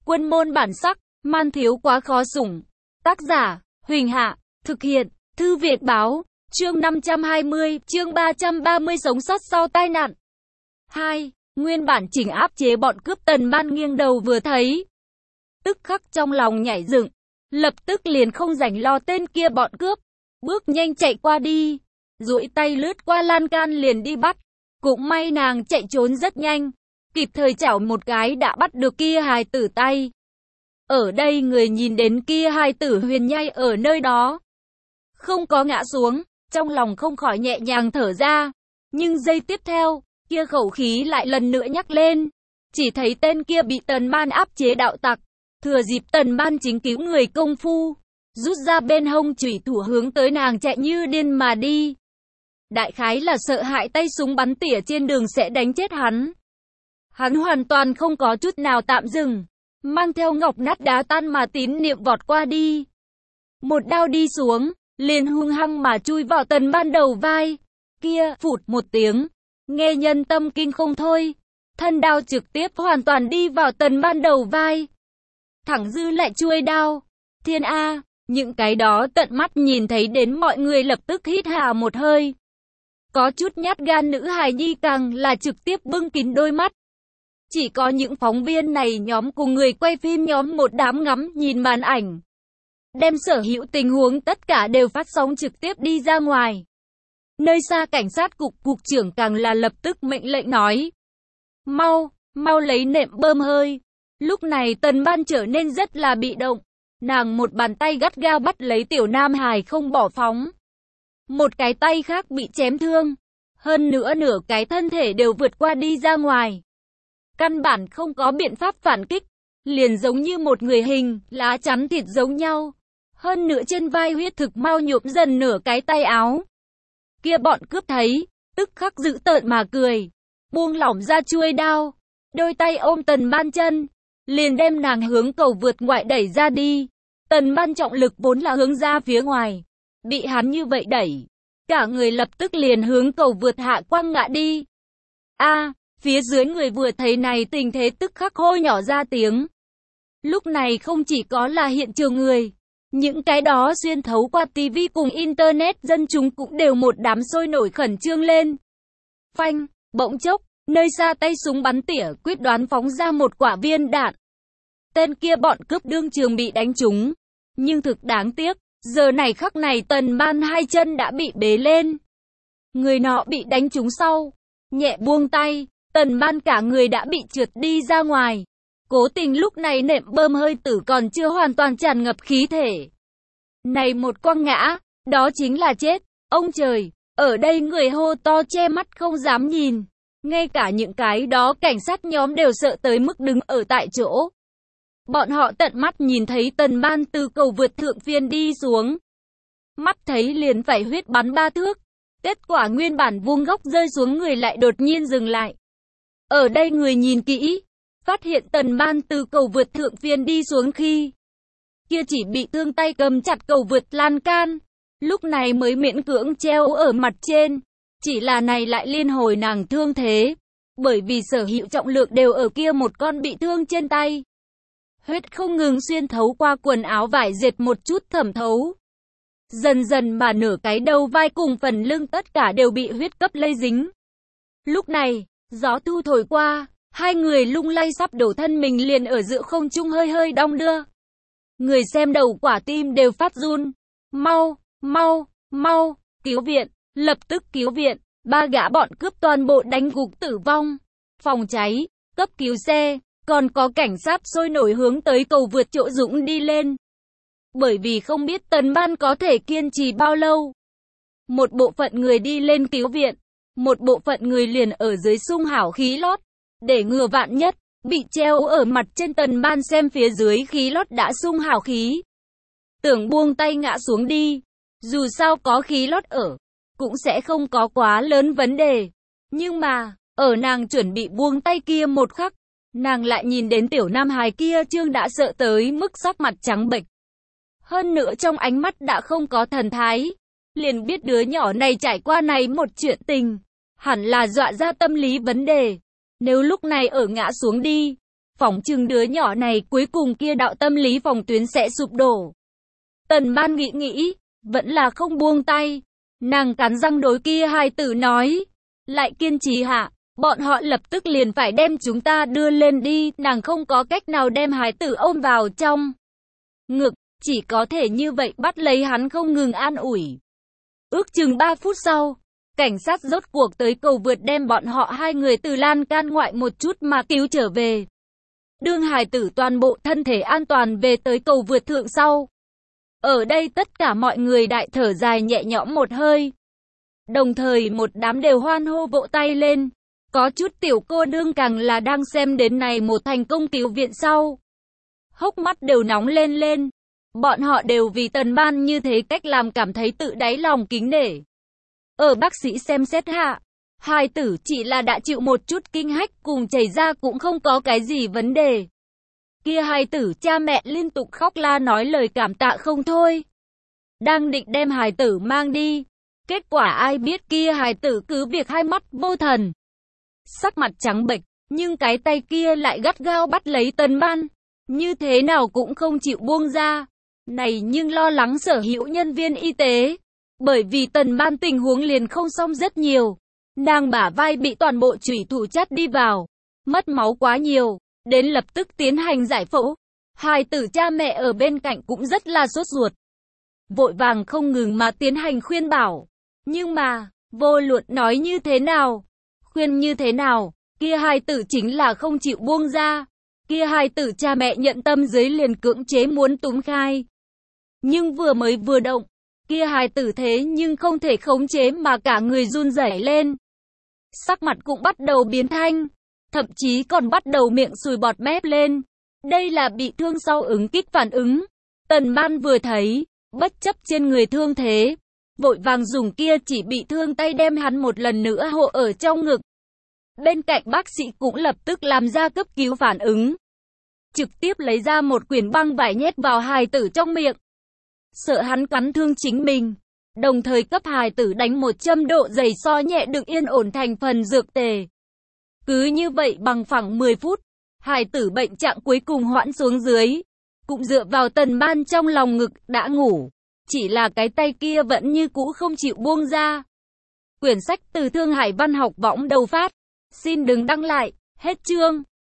Quân môn bản sắc, man thiếu quá khó sủng. Tác giả, Huỳnh Hạ, thực hiện, Thư Việt Báo, chương 520, chương 330 sống sót sau tai nạn. 2. Nguyên bản chỉnh áp chế bọn cướp Tần Ban nghiêng đầu vừa thấy. Tức khắc trong lòng nhảy dựng, lập tức liền không rảnh lo tên kia bọn cướp, bước nhanh chạy qua đi, duỗi tay lướt qua lan can liền đi bắt. Cũng may nàng chạy trốn rất nhanh, kịp thời chảo một cái đã bắt được kia hài tử tay. Ở đây người nhìn đến kia hài tử huyền nhai ở nơi đó, không có ngã xuống, trong lòng không khỏi nhẹ nhàng thở ra. Nhưng giây tiếp theo, kia khẩu khí lại lần nữa nhắc lên. Chỉ thấy tên kia bị Tần Ban áp chế đạo tặc, thừa dịp Tần Ban chính cứu người công phu, rút ra bên hông chủy thủ hướng tới nàng chạy như điên mà đi. Đại khái là sợ hãi tay súng bắn tỉa trên đường sẽ đánh chết hắn. Hắn hoàn toàn không có chút nào tạm dừng, mang theo ngọc nát đá tan mà tín niệm vọt qua đi. Một đao đi xuống, liền hung hăng mà chui vào Tần Ban đầu vai. Kia, phụt một tiếng, nghe nhân tâm kinh không thôi. Thân đao trực tiếp hoàn toàn đi vào Tần Ban đầu vai. Thẳng dư lại chuôi đao. Thiên A, những cái đó tận mắt nhìn thấy đến mọi người lập tức hít hà một hơi. Có chút nhát gan nữ hài nhi càng là trực tiếp bưng kín đôi mắt. Chỉ có những phóng viên này nhóm cùng người quay phim nhóm một đám ngắm nhìn màn ảnh. Đem sở hữu tình huống tất cả đều phát sóng trực tiếp đi ra ngoài. Nơi xa cảnh sát cục trưởng càng là lập tức mệnh lệnh nói. Mau lấy nệm bơm hơi. Lúc này Tần Ban trở nên rất là bị động. Nàng một bàn tay gắt gao bắt lấy tiểu nam hài không bỏ phóng. Một cái tay khác bị chém thương. Hơn nữa nửa cái thân thể đều vượt qua đi ra ngoài. Căn bản không có biện pháp phản kích. Liền giống như một người hình, lá chắn thịt giống nhau. Hơn nữa trên vai huyết thực mau nhuộm dần nửa cái tay áo. Kia bọn cướp thấy, tức khắc dữ tợn mà cười. Buông lỏng ra chuôi đao. Đôi tay ôm Tần Ban chân. Liền đem nàng hướng cầu vượt ngoại đẩy ra đi. Tần Ban trọng lực vốn là hướng ra phía ngoài. Bị hắn như vậy đẩy. Cả người lập tức liền hướng cầu vượt hạ quăng ngã đi. Phía dưới người vừa thấy này tình thế tức khắc hô nhỏ ra tiếng. Lúc này không chỉ có là hiện trường người. Những cái đó xuyên thấu qua TV cùng Internet dân chúng cũng đều một đám sôi nổi khẩn trương lên. Phanh, bỗng chốc, nơi xa tay súng bắn tỉa quyết đoán phóng ra một quả viên đạn. Tên kia bọn cướp đương trường bị đánh trúng. Nhưng thực đáng tiếc, giờ này khắc này Tần Ban hai chân đã bị bế lên. Người nọ bị đánh trúng sau, nhẹ buông tay, Tần Ban cả người đã bị trượt đi ra ngoài. Cố tình lúc này nệm bơm hơi tử còn chưa hoàn toàn tràn ngập khí thể. Này một quăng ngã, đó chính là chết. Ông trời, ở đây người hô to che mắt không dám nhìn. Ngay cả những cái đó cảnh sát nhóm đều sợ tới mức đứng ở tại chỗ. Bọn họ tận mắt nhìn thấy Tần Ban từ cầu vượt thượng phiên đi xuống. Mắt thấy liền phải huyết bắn 3 thước. Kết quả nguyên bản vuông góc rơi xuống người lại đột nhiên dừng lại. Ở đây người nhìn kỹ, phát hiện Tần Ban từ cầu vượt thượng phiên đi xuống khi kia chỉ bị thương tay cầm chặt cầu vượt lan can. Lúc này mới miễn cưỡng treo ở mặt trên. Chỉ là này lại liên hồi nàng thương thế. Bởi vì sở hữu trọng lượng đều ở kia một con bị thương trên tay. Huyết không ngừng xuyên thấu qua quần áo vải dệt một chút thẩm thấu. Dần dần mà nửa cái đầu vai cùng phần lưng tất cả đều bị huyết cấp lây dính. Lúc này, gió thu thổi qua, hai người lung lay sắp đổ thân mình liền ở giữa không trung hơi hơi đong đưa. Người xem đầu quả tim đều phát run. Mau, cứu viện, lập tức cứu viện. 3 gã bọn cướp toàn bộ đánh gục tử vong. Phòng cháy, cấp cứu xe, còn có cảnh sát sôi nổi hướng tới cầu vượt chỗ dũng đi lên. Bởi vì không biết Tần Ban có thể kiên trì bao lâu. Một bộ phận người đi lên cứu viện, một bộ phận người liền ở dưới sung hảo khí lót. Để ngừa vạn nhất, bị treo ở mặt trên Tần Ban xem phía dưới khí lót đã sung hảo khí. Tưởng buông tay ngã xuống đi. Dù sao có khí lót ở, cũng sẽ không có quá lớn vấn đề. Nhưng mà, ở nàng chuẩn bị buông tay kia một khắc, nàng lại nhìn đến tiểu nam hài kia trương đã sợ tới mức sắc mặt trắng bệch. Hơn nữa trong ánh mắt đã không có thần thái. Liền biết đứa nhỏ này trải qua này một chuyện tình, hẳn là dọa ra tâm lý vấn đề. Nếu lúc này ở ngã xuống đi, Phỏng chừng đứa nhỏ này cuối cùng kia đạo tâm lý phòng tuyến sẽ sụp đổ. Tần Ban nghĩ, vẫn là không buông tay. Nàng cắn răng đối kia hài tử nói, lại kiên trì hạ, bọn họ lập tức liền phải đem chúng ta đưa lên đi. Nàng không có cách nào đem hài tử ôm vào trong ngực, chỉ có thể như vậy bắt lấy hắn không ngừng an ủi. Ước chừng 3 phút sau, cảnh sát rốt cuộc tới cầu vượt đem bọn họ hai người từ lan can ngoại một chút mà cứu trở về. Đương hài tử toàn bộ thân thể an toàn về tới cầu vượt thượng sau. Ở đây tất cả mọi người đại thở dài nhẹ nhõm một hơi. Đồng thời một đám đều hoan hô vỗ tay lên. Có chút tiểu cô nương càng là đang xem đến này một thành công cứu viện sau. Hốc mắt đều nóng lên lên. Bọn họ đều vì Tần Ban như thế cách làm cảm thấy tự đáy lòng kính nể. Ở bác sĩ xem xét hạ, hài tử chỉ là đã chịu một chút kinh hách cùng chảy ra cũng không có cái gì vấn đề. Kia hài tử cha mẹ liên tục khóc la nói lời cảm tạ không thôi. Đang định đem hài tử mang đi. Kết quả ai biết kia hài tử cứ việc hai mắt vô thần. Sắc mặt trắng bệch, nhưng cái tay kia lại gắt gao bắt lấy Tần Ban. Như thế nào cũng không chịu buông ra. Này nhưng lo lắng sở hữu nhân viên y tế. Bởi vì Tần Ban tình huống liền không xong rất nhiều. Nàng bả vai bị toàn bộ chủy thủ chắt đi vào. Mất máu quá nhiều. Đến lập tức tiến hành giải phẫu. Hài tử cha mẹ ở bên cạnh cũng rất là sốt ruột. Vội vàng không ngừng mà tiến hành khuyên bảo. Nhưng mà, vô luận nói như thế nào, khuyên như thế nào, kia hài tử chính là không chịu buông ra. Kia hài tử cha mẹ nhận tâm dưới liền cưỡng chế muốn túm khai. Nhưng vừa mới vừa động, kia hài tử thế nhưng không thể khống chế mà cả người run rẩy lên. Sắc mặt cũng bắt đầu biến thanh. Thậm chí còn bắt đầu miệng sùi bọt mép lên. Đây là bị thương sau ứng kích phản ứng. Tần Ban vừa thấy, bất chấp trên người thương thế, vội vàng dùng kia chỉ bị thương tay đem hắn một lần nữa hộ ở trong ngực. Bên cạnh bác sĩ cũng lập tức làm ra cấp cứu phản ứng. Trực tiếp lấy ra một quyển băng vải nhét vào hài tử trong miệng. Sợ hắn cắn thương chính mình. Đồng thời cấp hài tử đánh một châm độ dày so nhẹ được yên ổn thành phần dược tề. Cứ như vậy bằng phẳng 10 phút, hài tử bệnh trạng cuối cùng hoãn xuống dưới. Cũng dựa vào Tần Ban trong lòng ngực đã ngủ. Chỉ là cái tay kia vẫn như cũ không chịu buông ra. Quyển sách từ Thương Hải Văn học võng đầu phát. Xin đừng đăng lại, hết chương.